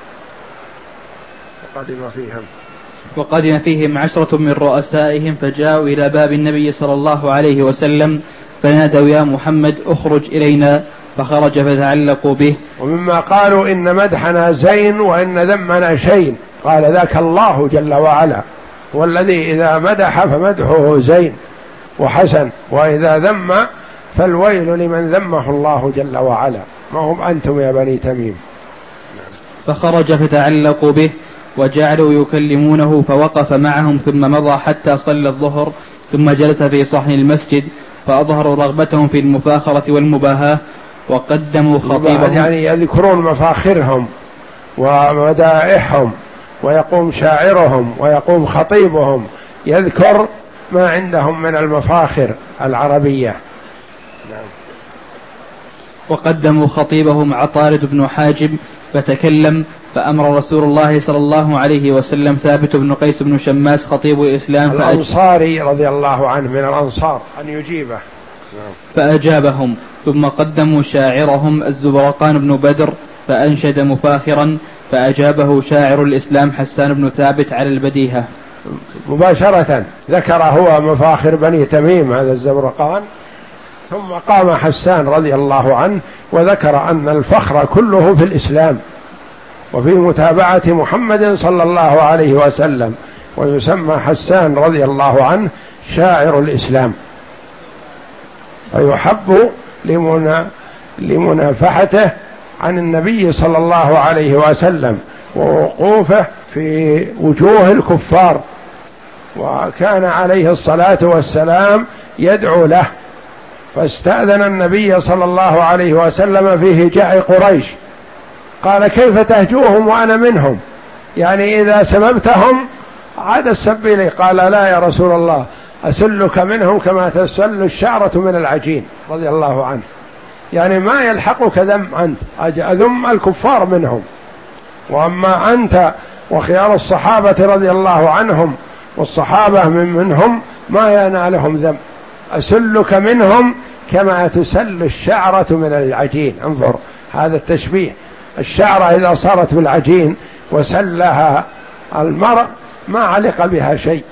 وقدم فيهم وقدم فيهم عشرة من رؤسائهم فجاءوا إلى باب النبي صلى الله عليه وسلم فنادوا: يا محمد اخرج إلينا، فخرج فتعلقوا به. ومما قالوا: إن مدحنا زين وإن ذمنا شين، قال: ذاك الله جل وعلا هو الذي إذا مدح فمدحه زين وحسن، وإذا ذم فالويل لمن ذمه الله جل وعلا، ما هم أنتم يا بني تميم. فخرج فتعلقوا به وجعلوا يكلمونه فوقف معهم ثم مضى حتى صلى الظهر، ثم جلس في صحن المسجد فأظهروا رغبتهم في المفاخرة والمباهاة وقدموا خطيبهم. يعني يذكرون مفاخرهم ومدائحهم، ويقوم شاعرهم ويقوم خطيبهم يذكر ما عندهم من المفاخر العربية. نعم. وقدموا خطيبهم عطارد بن حاجب فتكلم، فأمر رسول الله صلى الله عليه وسلم ثابت بن قيس بن شماس خطيب الإسلام الأنصاري رضي الله عنه من الأنصار أن يجيبه، فأجابهم. ثم قدموا شاعرهم الزبرقان بن بدر فأنشد مفاخرا، فأجابه شاعر الإسلام حسان بن ثابت على البديهة. مباشرة ذكر هو مفاخر بني تميم هذا الزبرقان، ثم قام حسان رضي الله عنه وذكر أن الفخر كله في الإسلام وفي متابعة محمد صلى الله عليه وسلم، ويسمى حسان رضي الله عنه شاعر الإسلام، ويحب لمنا لمنافحته عن النبي صلى الله عليه وسلم ووقوفه في وجوه الكفار، وكان عليه الصلاة والسلام يدعو له، فاستأذن النبي صلى الله عليه وسلم في هجاء قريش، قال: كيف تهجوهم وأنا منهم؟ يعني إذا سببتهم عاد السب إلي. قال: لا يا رسول الله، أسلك منهم كما تسل الشعرة من العجين، رضي الله عنه. يعني ما يلحقك ذم أنت، أذم الكفار منهم، وأما أنت وخيار الصحابة رضي الله عنهم والصحابة من منهم ما ينالهم ذم، أسلك منهم كما تسل الشعرة من العجين. انظر هذا التشبيه، الشعرة إذا صارت بالعجين وسلها المرء ما علق بها شيء.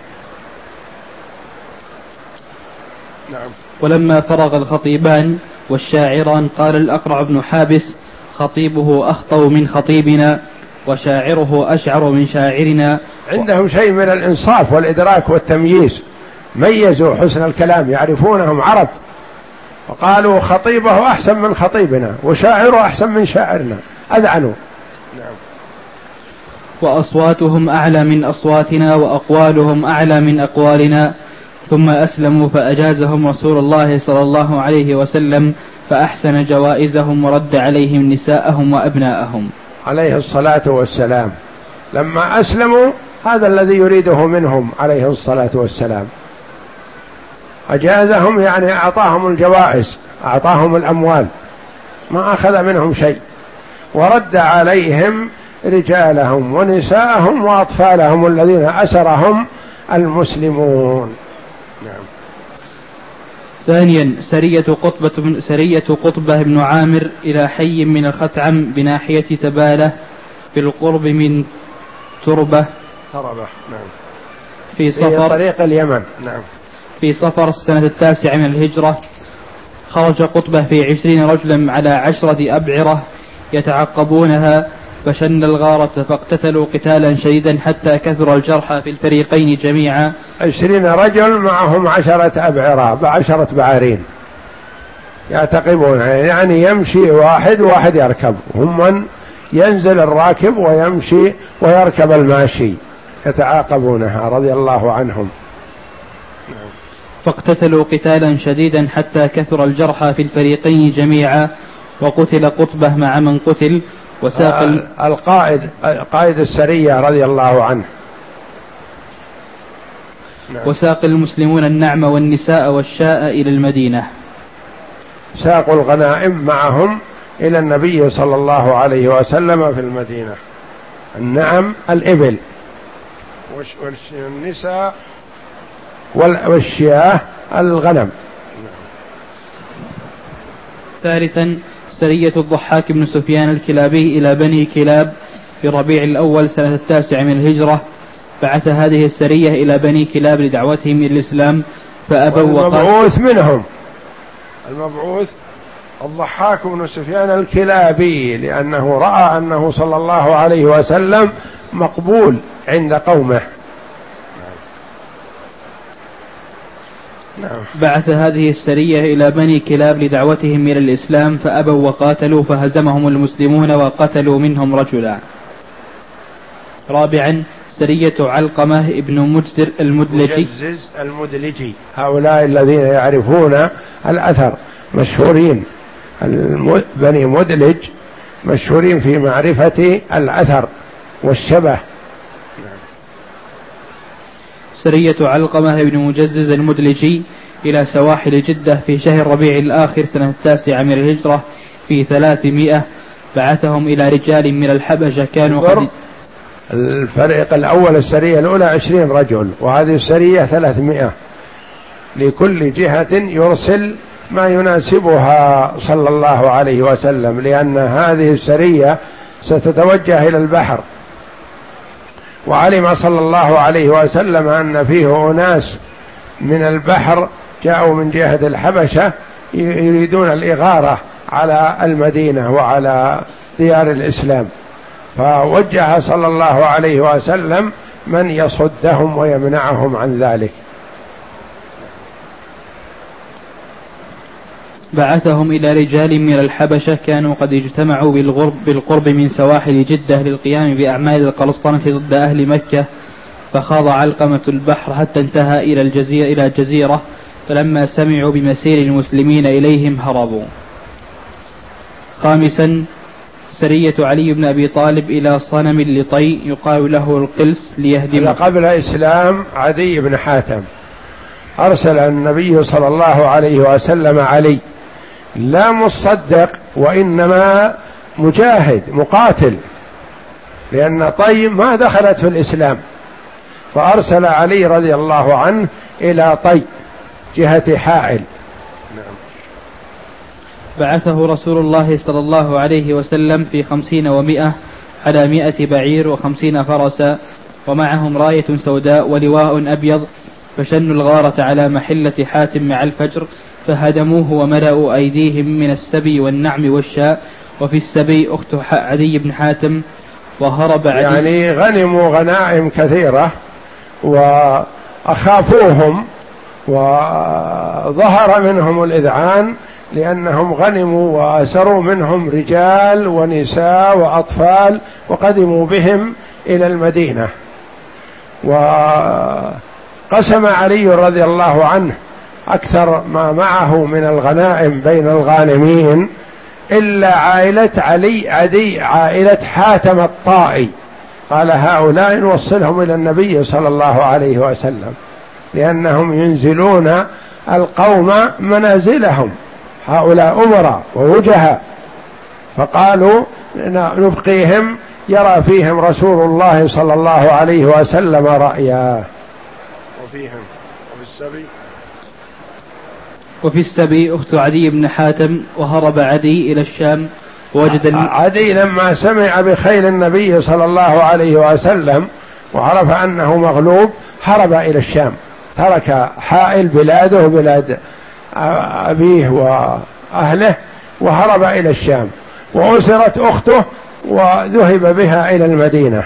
نعم. ولما فرغ الخطيبان والشاعران قال الأقرع بن حابس: خطيبه أخطأ من خطيبنا وشاعره أشعر من شاعرنا. عندهم شيء من الإنصاف والإدراك والتمييز، ميزوا حسن الكلام، يعرفونهم عرب، وقالوا خطيبه أحسن من خطيبنا وشاعره أحسن من شاعرنا، أذعنوا. نعم. وأصواتهم أعلى من أصواتنا وأقوالهم أعلى من أقوالنا. ثم أسلموا فأجازهم رسول الله صلى الله عليه وسلم فأحسن جوائزهم ورد عليهم نساءهم وأبناءهم عليه الصلاة والسلام. لما أسلموا هذا الذي يريده منهم عليه الصلاة والسلام، أجازهم يعني أعطاهم الجوائز، أعطاهم الأموال، ما أخذ منهم شيء، ورد عليهم رجالهم ونساءهم وأطفالهم الذين أسرهم المسلمون. نعم. ثانيا سرية قطبة بن سرية قطبة بن عامر إلى حي من الختعم بناحية تبالة في القرب من تربة تربة نعم في صفر طريق اليمن. نعم. في صفر السنة التاسعة من الهجرة. خرج قطبة في عشرين رجلا على عشرة أبعرة يتعقبونها فشن الغارة فاقتتلوا قتالا شديدا حتى كثر الجرحى في الفريقين جميعا. عشرين رجل معهم عشرة أبعرة بعشرة بعارين يعتقبون، يعني يمشي واحد واحد يركب، هم من ينزل الراكب ويمشي ويركب الماشي يتعاقبونها رضي الله عنهم. فاقتتلوا قتالا شديدا حتى كثر الجرحى في الفريقين جميعا وقتل قطبة مع من قتل. وساق القائد قائد السرية رضي الله عنه. نعم. وساق المسلمون النعم والنساء والشاء إلى المدينة. ساقوا الغنائم معهم إلى النبي صلى الله عليه وسلم في المدينة. النعم الإبل والنساء والشياه الغنم. ثالثا سرية الضحاك بن سفيان الكلابي إلى بني كلاب في ربيع الأول سنة التاسع من الهجرة. بعث هذه السرية إلى بني كلاب لدعوتهم إلى الإسلام فأبوا. المبعوث منهم المبعوث الضحاك بن سفيان الكلابي، لأنه رأى أنه صلى الله عليه وسلم مقبول عند قومه. نعم. بعث هذه السرية إلى بني كلاب لدعوتهم إلى الإسلام فأبوا وقاتلوا فهزمهم المسلمون وقتلوا منهم رجلا. رابعا سرية علقمة ابن مجزر المدلجي المدلجي، هؤلاء الذين يعرفون الأثر مشهورين، بني مدلج مشهورين في معرفة الأثر والشبه. سرية علقمة بن مجزز المدلجي إلى سواحل جدة في شهر ربيع الآخر سنة التاسعة من الهجرة في ثلاثمائة. بعثهم إلى رجال من الحبشة كانوا قد الفريق الأول السرية الأولى عشرين رجل، وهذه السرية ثلاثمائة، لكل جهة يرسل ما يناسبها صلى الله عليه وسلم، لأن هذه السرية ستتوجه إلى البحر، وعلم صلى الله عليه وسلم أن فيه أناس من البحر جاءوا من جهة الحبشة يريدون الإغارة على المدينة وعلى ديار الإسلام، فوجه صلى الله عليه وسلم من يصدهم ويمنعهم عن ذلك. بعثهم إلى رجال من الحبشة كانوا قد اجتمعوا بالغرب بالقرب من سواحل جدة للقيام بأعمال القلصنة ضد أهل مكة، فخاض علقمة البحر حتى انتهى إلى الجزيرة, إلى الجزيرة فلما سمعوا بمسير المسلمين إليهم هربوا. خامسا سرية علي بن أبي طالب إلى صنم لطي يقال له القلس ليهدم. قبل إسلام عدي بن حاتم أرسل النبي صلى الله عليه وسلم علي لا مصدق وإنما مجاهد مقاتل، لأن طي ما دخلت في الإسلام، فأرسل علي رضي الله عنه إلى طي جهة حائل. بعثه رسول الله صلى الله عليه وسلم في خمسين ومائة على مائة بعير وخمسين فرسا ومعهم راية سوداء ولواء أبيض، فشنوا الغارة على محلة حاتم مع الفجر فهدموه وملأوا أيديهم من السبي والنعم والشاء، وفي السبي أخت عدي بن حاتم وهرب عدي. يعني غنموا غنائم كثيرة وأخافوهم وظهر منهم الإذعان لأنهم غنموا وأسروا منهم رجال ونساء وأطفال وقدموا بهم إلى المدينة. وقسم علي رضي الله عنه أكثر ما معه من الغنائم بين الغانمين إلا عائلة علي عدي عائلة حاتم الطائي، قال هؤلاء نوصلهم إلى النبي صلى الله عليه وسلم لأنهم ينزلون القوم منازلهم، هؤلاء أمراء ووجهاء فقالوا نبقيهم يرى فيهم رسول الله صلى الله عليه وسلم رأيا. وفيهم وفي السبي وفي السبي أخت عدي بن حاتم، وهرب عدي إلى الشام ووجد عدي لما سمع بخيل النبي صلى الله عليه وسلم وعرف أنه مغلوب هرب إلى الشام، ترك حائل بلاده بلاد أبيه وأهله وهرب إلى الشام، وأسرت أخته وذهب بها إلى المدينة.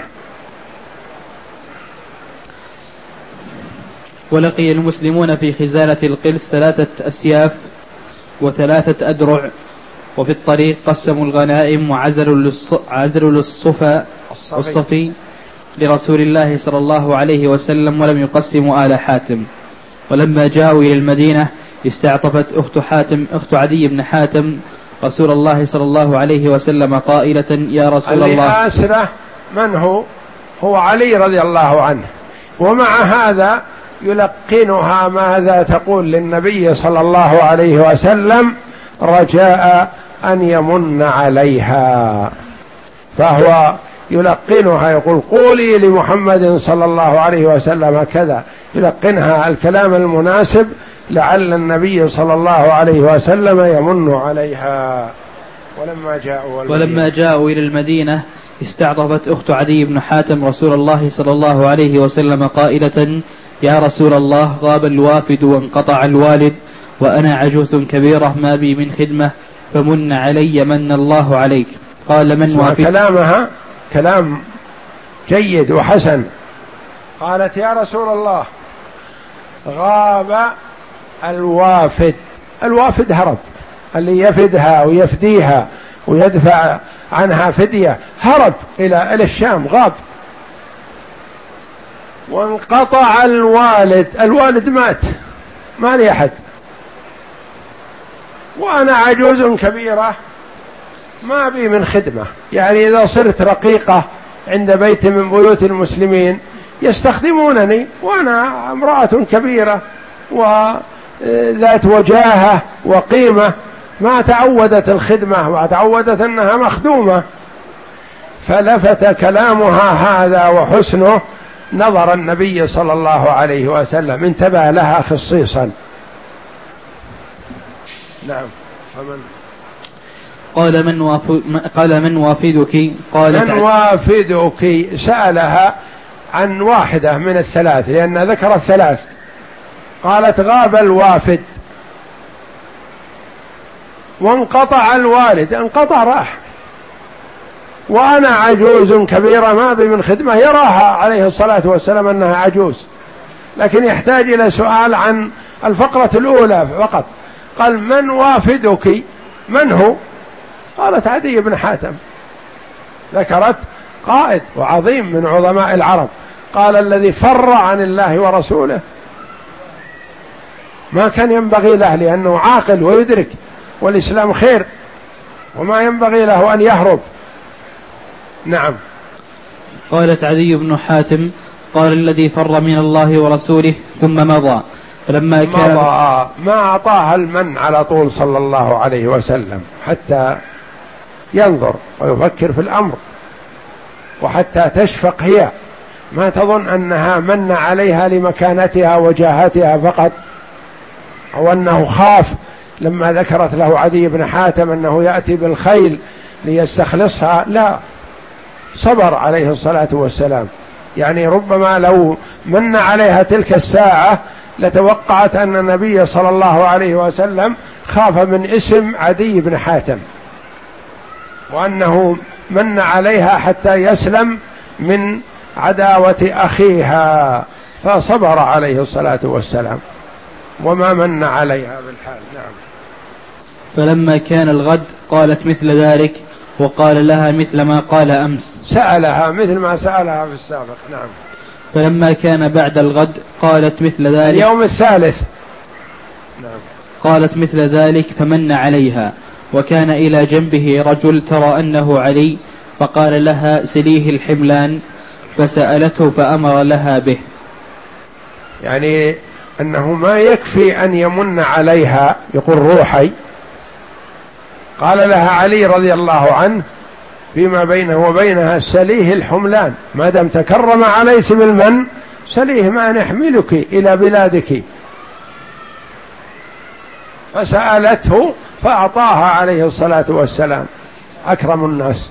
ولقي المسلمون في خزانة القلس ثلاثة أسياف وثلاثة أدرع، وفي الطريق قسموا الغنائم وعزلوا عزلوا للصفا والصفي لرسول الله صلى الله عليه وسلم، ولم يقسموا آل حاتم. ولما جاءوا إلى المدينة استعطفت أخت حاتم أخت عدي بن حاتم رسول الله صلى الله عليه وسلم قائلة: يا رسول الله. أسرة من هو؟ هو علي رضي الله عنه، ومع هذا يلقنها ماذا تقول للنبي صلى الله عليه وسلم رجاء أن يمن عليها، فهو يلقنها يقول: قولي لمحمد صلى الله عليه وسلم كذا، يلقنها الكلام المناسب لعل النبي صلى الله عليه وسلم يمن عليها. ولما جاءوا ولما جاءوا إلى المدينة استعطفت أخت عدي بن حاتم رسول الله صلى الله عليه وسلم قائلة: يا رسول الله، غاب الوافد وانقطع الوالد، وأنا عجوز كبيرة ما بي من خدمة، فمن علي من الله عليك. قال: من وافد؟ كلامها كلام جيد وحسن. قالت: يا رسول الله، غاب الوافد. الوافد هرب، اللي يفدها ويفديها ويدفع عنها فدية هرب إلى إلى الشام، غاب. وانقطع الوالد، الوالد مات، ما لي أحد، وأنا عجوز كبيرة ما بي من خدمة، يعني إذا صرت رقيقة عند بيت من بيوت المسلمين يستخدمونني، وأنا امرأة كبيرة وذات وجاهة وقيمة، ما تعودت الخدمة وتعودت أنها مخدومة. فلفت كلامها هذا وحسنه نظر النبي صلى الله عليه وسلم، انتبه لها خصيصا. نعم. فمن قال من واف... قال من وافدك؟ قالت من وافدك؟ سألها عن واحدة من الثلاث، لأن ذكر الثلاث. قالت: غاب الوافد وانقطع الوالد، انقطع راح، وأنا عجوز كبيرة ما بي من خدمة. يراها عليه الصلاة والسلام أنها عجوز، لكن يحتاج إلى سؤال عن الفقرة الأولى فقط. قال: من وافدك؟ من هو؟ قالت: عدي بن حاتم. ذكرت قائد وعظيم من عظماء العرب. قال: الذي فر عن الله ورسوله، ما كان ينبغي له، لأنه عاقل ويدرك والإسلام خير، وما ينبغي له أن يهرب. نعم. قالت عدي بن حاتم: قال: الذي فر من الله ورسوله، ثم مضى. فلما كان مضى، ما أعطاها المن على طول صلى الله عليه وسلم حتى ينظر ويفكر في الأمر، وحتى تشفق هي، ما تظن أنها من عليها لمكانتها وجاهتها فقط، أو أنه خاف لما ذكرت له عدي بن حاتم أنه يأتي بالخيل ليستخلصها. لا، صبر عليه الصلاة والسلام. يعني ربما لو من عليها تلك الساعة لتوقعت أن النبي صلى الله عليه وسلم خاف من اسم عدي بن حاتم، وأنه من عليها حتى يسلم من عداوة أخيها، فصبر عليه الصلاة والسلام وما من عليها بالحال. نعم. فلما كان الغد قالت مثل ذلك، وقال لها مثل ما قال أمس. سألها مثل ما سألها في السابق. نعم. فلما كان بعد الغد قالت مثل ذلك، اليوم الثالث. نعم. قالت مثل ذلك فمن عليها، وكان إلى جنبه رجل ترى أنه علي، فقال لها: سليه الحملان. فسألته فأمر لها به. يعني أنه ما يكفي أن يمن عليها يقول روحي، قال لها علي رضي الله عنه فيما بينه وبينها: سليه الحملان، ما دام تكرم عليك بالمن سليه ما نحملك إلى بلادك. فسألته فأعطاها عليه الصلاة والسلام، أكرم الناس.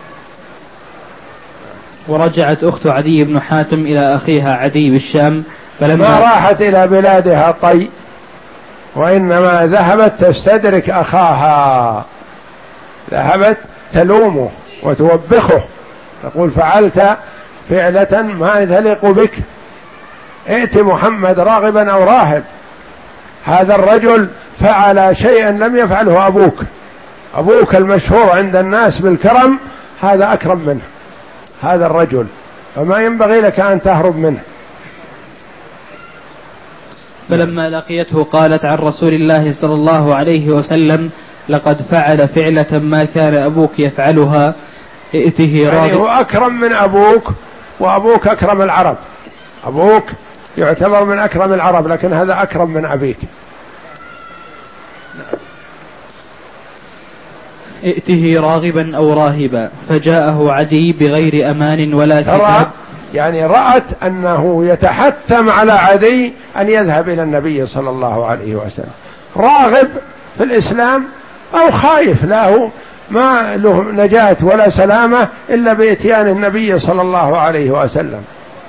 ورجعت أخت عدي بن حاتم إلى أخيها عدي بالشام، فلما ما راحت إلى بلادها طي، وإنما ذهبت تستدرك أخاها، ذهبت تلومه وتوبخه، تقول: فعلت فعلة ما تليق بك، ائت محمد راغبا أو راهب، هذا الرجل فعل شيئا لم يفعله أبوك، أبوك المشهور عند الناس بالكرم هذا أكرم منه هذا الرجل، فما ينبغي لك أن تهرب منه. فلما لقيته قالت عن رسول الله صلى الله عليه وسلم: لقد فعل فعلة ما كان أبوك يفعلها، ائته راغب. يعني هو أكرم من أبوك، وأبوك أكرم العرب، أبوك يعتبر من أكرم العرب، لكن هذا أكرم من أبيك. ائته راغبا أو راهبا، فجاءه عدي بغير أمان ولا كتاب. يعني رأت أنه يتحتم على عدي أن يذهب إلى النبي صلى الله عليه وسلم، راغب في الإسلام أو خايف له ما له نجاة ولا سلامة إلا بإتيان النبي صلى الله عليه وسلم.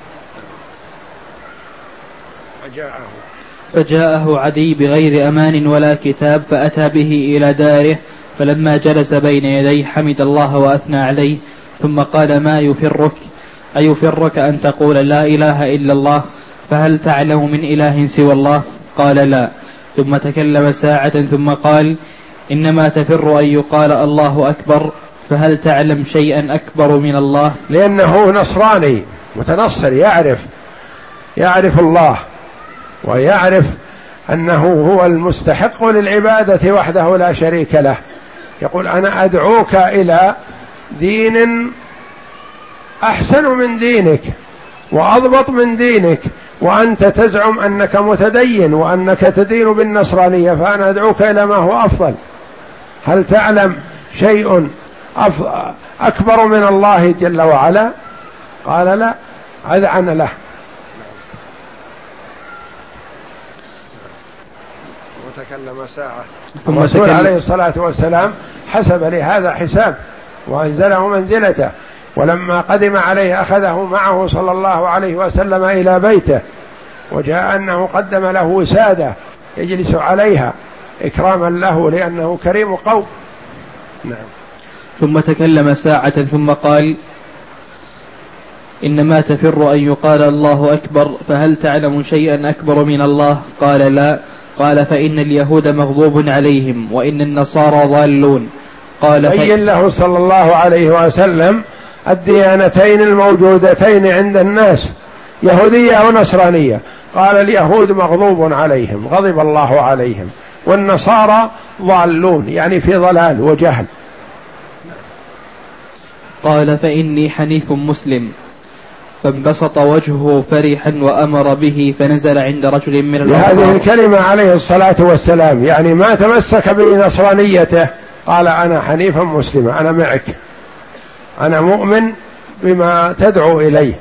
فجاءه فجاءه عدي بغير أمان ولا كتاب، فأتى به إلى داره، فلما جلس بين يديه حمد الله وأثنى عليه، ثم قال: ما يفرك؟ أيفرك أن تقول لا إله إلا الله؟ فهل تعلم من إله سوى الله؟ قال: لا. ثم تكلم ساعة ثم قال: إنما تفر أن يقال الله أكبر، فهل تعلم شيئا أكبر من الله؟ لأنه نصراني متنصر، يعرف يعرف الله ويعرف أنه هو المستحق للعبادة وحده لا شريك له. يقول: أنا أدعوك إلى دين أحسن من دينك وأضبط من دينك، وأنت تزعم أنك متدين وأنك تدين بالنصرانية، فأنا أدعوك إلى ما هو أفضل. هل تعلم شيء أكبر من الله جل وعلا؟ قال: لا. أذعن له. وتكلم ساعة. ثم الرسول عليه الصلاة والسلام حسب لهذا حساب وأنزله منزلته، ولما قدم عليه أخذه معه صلى الله عليه وسلم إلى بيته، وجاء أنه قدم له وسادة يجلس عليها إكراما له لأنه كريم قوم. نعم. ثم تكلم ساعة ثم قال: إنما تفر أن يقال الله أكبر، فهل تعلم شيئا أكبر من الله؟ قال: لا. قال: فإن اليهود مغضوب عليهم وإن النصارى ضالون. قال: بين له صلى الله عليه وسلم الديانتين الموجودتين عند الناس، يهودية ونصرانية. قال: اليهود مغضوب عليهم، غضب الله عليهم، والنصارى ضالون، يعني في ضلال وجهل. قال: فإني حنيف مسلم. فانبسط وجهه فرحا وأمر به، فنزل عند رجل من الأنصار. هذه الكلمة عليه الصلاة والسلام، يعني ما تمسك بنصرانيته، قال: أنا حنيفا مسلما، أنا معك، أنا مؤمن بما تدعو إليه.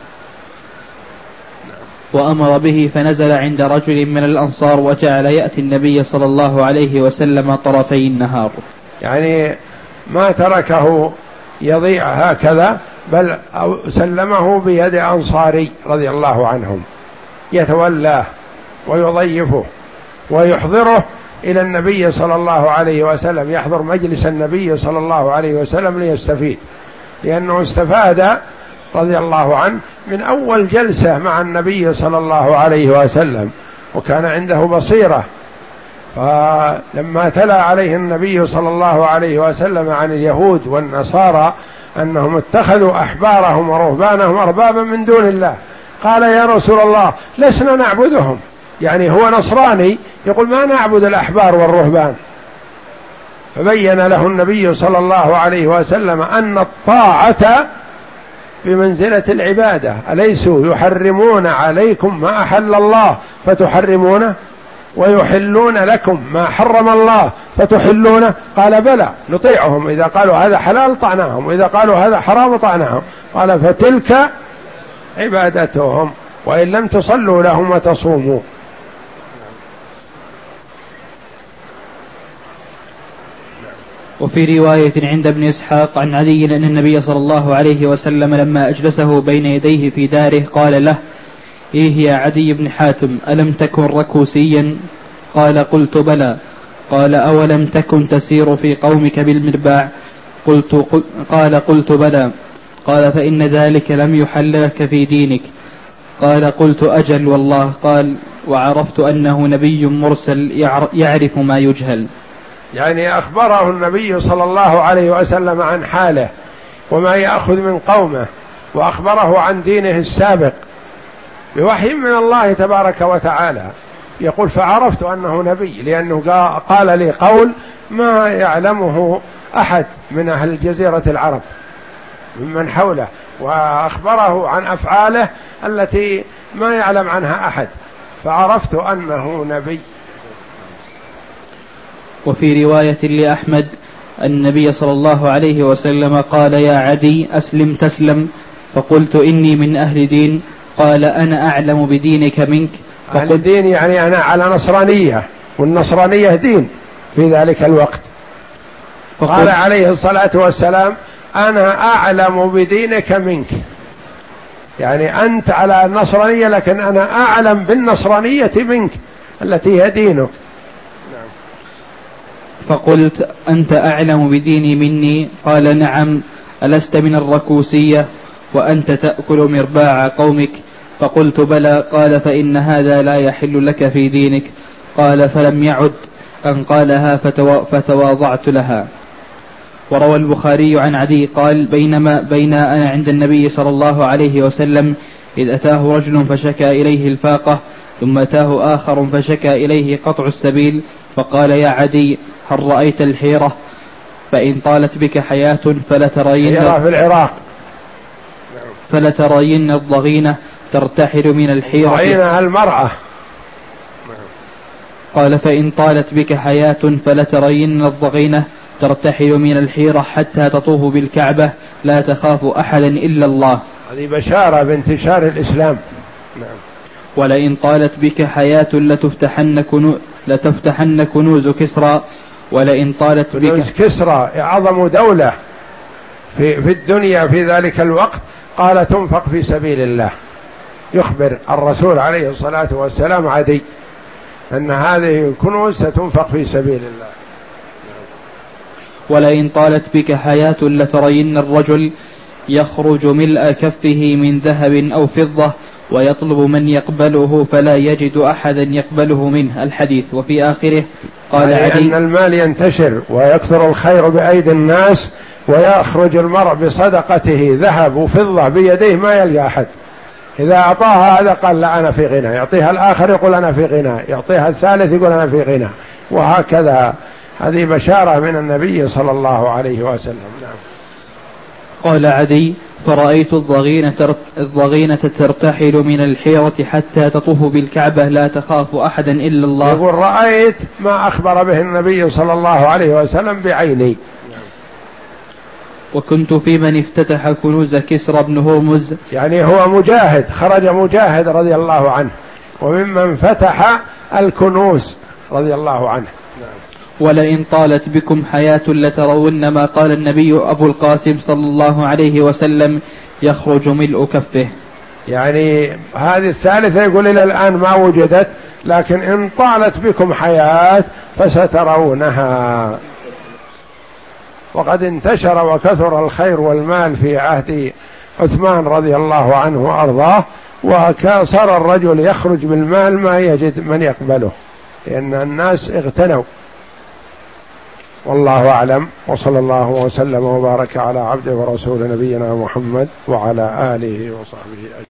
وأمر به، فنزل عند رجل من الأنصار، وجعل يأتي النبي صلى الله عليه وسلم طرفي النهار. يعني ما تركه يضيع هكذا، بل سلمه بيد أنصاري رضي الله عنهم يتولاه ويضيفه ويحضره إلى النبي صلى الله عليه وسلم، يحضر مجلس النبي صلى الله عليه وسلم ليستفيد، لأنه استفاد رضي الله عنه من أول جلسة مع النبي صلى الله عليه وسلم، وكان عنده بصيرة. فلما تلا عليه النبي صلى الله عليه وسلم عن اليهود والنصارى أنهم اتخذوا أحبارهم ورهبانهم أربابا من دون الله، قال: يا رسول الله لسنا نعبدهم. يعني هو نصراني يقول: ما نعبد الأحبار والرهبان. فبين له النبي صلى الله عليه وسلم أن الطاعة بمنزلة العبادة، أليسوا يحرمون عليكم ما أحل الله فتحرمونه؟ ويحلون لكم ما حرم الله فتحلونه؟ قال بلى نطيعهم، إذا قالوا هذا حلال طعناهم، وإذا قالوا هذا حرام طعناهم. قال فتلك عبادتهم، وإن لم تصلوا لهم وتصوموا. وفي رواية عند ابن إسحاق عن علي أن النبي صلى الله عليه وسلم لما أجلسه بين يديه في داره قال له: إيه يا عدي بن حاتم، ألم تكن ركوسيا؟ قال: قلت بلى. قال: أولم تكن تسير في قومك بالمرباع؟ قلت قل قال: قلت بلى. قال: فإن ذلك لم يحل لك في دينك. قال: قلت أجل والله. قال: وعرفت أنه نبي مرسل يعرف ما يجهل. يعني أخبره النبي صلى الله عليه وسلم عن حاله وما يأخذ من قومه، وأخبره عن دينه السابق بوحي من الله تبارك وتعالى. يقول: فعرفت أنه نبي، لأنه قال لي قول ما يعلمه أحد من أهل الجزيرة العرب ممن حوله، وأخبره عن أفعاله التي ما يعلم عنها أحد، فعرفت أنه نبي. وفي رواية لأحمد النبي صلى الله عليه وسلم قال: يا عدي أسلم تسلم. فقلت: إني من أهل دين. قال: أنا أعلم بدينك منك. أهل دين يعني أنا على نصرانية، والنصرانية دين في ذلك الوقت. قال عليه الصلاة والسلام: أنا أعلم بدينك منك، يعني أنت على النصرانية لكن أنا أعلم بالنصرانية منك التي هي دينك. فقلت: أنت أعلم بديني مني؟ قال: نعم. ألست من الركوسية وأنت تأكل مرباع قومك؟ فقلت: بلى. قال: فإن هذا لا يحل لك في دينك. قال: فلم يعد أن قالها فتواضعت لها. وروى البخاري عن عدي قال: بينما بين أنا عند النبي صلى الله عليه وسلم إذ أتاه رجل فشكى إليه الفاقة، ثم أتاه آخر فشكى إليه قطع السبيل، فقال: يا عدي، هل رأيت الحيرة؟ فإن طالت بك حياة فلترين في العراق فلترين الضغينة ترتحل من الحيرة. الضغينة المرأة. قال: فإن طالت بك حياة فلترين الضغينة ترتحل من الحيرة حتى تطوف بالكعبة لا تخاف أحدا إلا الله. هذه بشارة بانتشار الإسلام. نعم. ولئن طالت بك حياة لتفتحن, كنو لتفتحن كنوز كسرى. ولئن طالت بك كنوز كسرى أعظم دولة في, في الدنيا في ذلك الوقت، قال تنفق في سبيل الله. يخبر الرسول عليه الصلاة والسلام عدي أن هذه الكنوز ستنفق في سبيل الله. ولئن طالت بك حياة لترين الرجل يخرج ملء كفه من ذهب أو فضة ويطلب من يقبله فلا يجد أحدا يقبله منه. الحديث. وفي آخره قال يعني عدي: أن المال ينتشر ويكثر الخير بأيدي الناس، ويخرج المرء بصدقته ذهب وفضة بيديه ما يلقى أحد. إذا أعطاها هذا قال: لا أنا في غنى، يعطيها الآخر يقول أنا في غنى، يعطيها الثالث يقول أنا في غنى، وهكذا. هذه بشارة من النبي صلى الله عليه وسلم. نعم. قال عدي: فرأيت الضغينة, الضغينة ترتحل من الحيرة حتى تطوف بالكعبة لا تخاف أحدا إلا الله. يقول: رأيت ما أخبر به النبي صلى الله عليه وسلم بعيني. وكنت في من افتتح كنوز كسرى بن هرمز. يعني هو مجاهد، خرج مجاهد رضي الله عنه، وممن فتح الكنوز رضي الله عنه. ولئن طالت بكم حياة لترون ما قال النبي أبو القاسم صلى الله عليه وسلم يخرج ملء كفه. يعني هذه الثالثة يقول إلى الآن ما وجدت، لكن إن طالت بكم حياة فسترونها. وقد انتشر وكثر الخير والمال في عهد عثمان رضي الله عنه وأرضاه، وصار الرجل يخرج بالمال ما يجد من يقبله، لأن الناس اغتنوا. والله أعلم، وصلى الله وسلم وبارك على عبده ورسول نبينا محمد وعلى آله وصحبه أجمعين.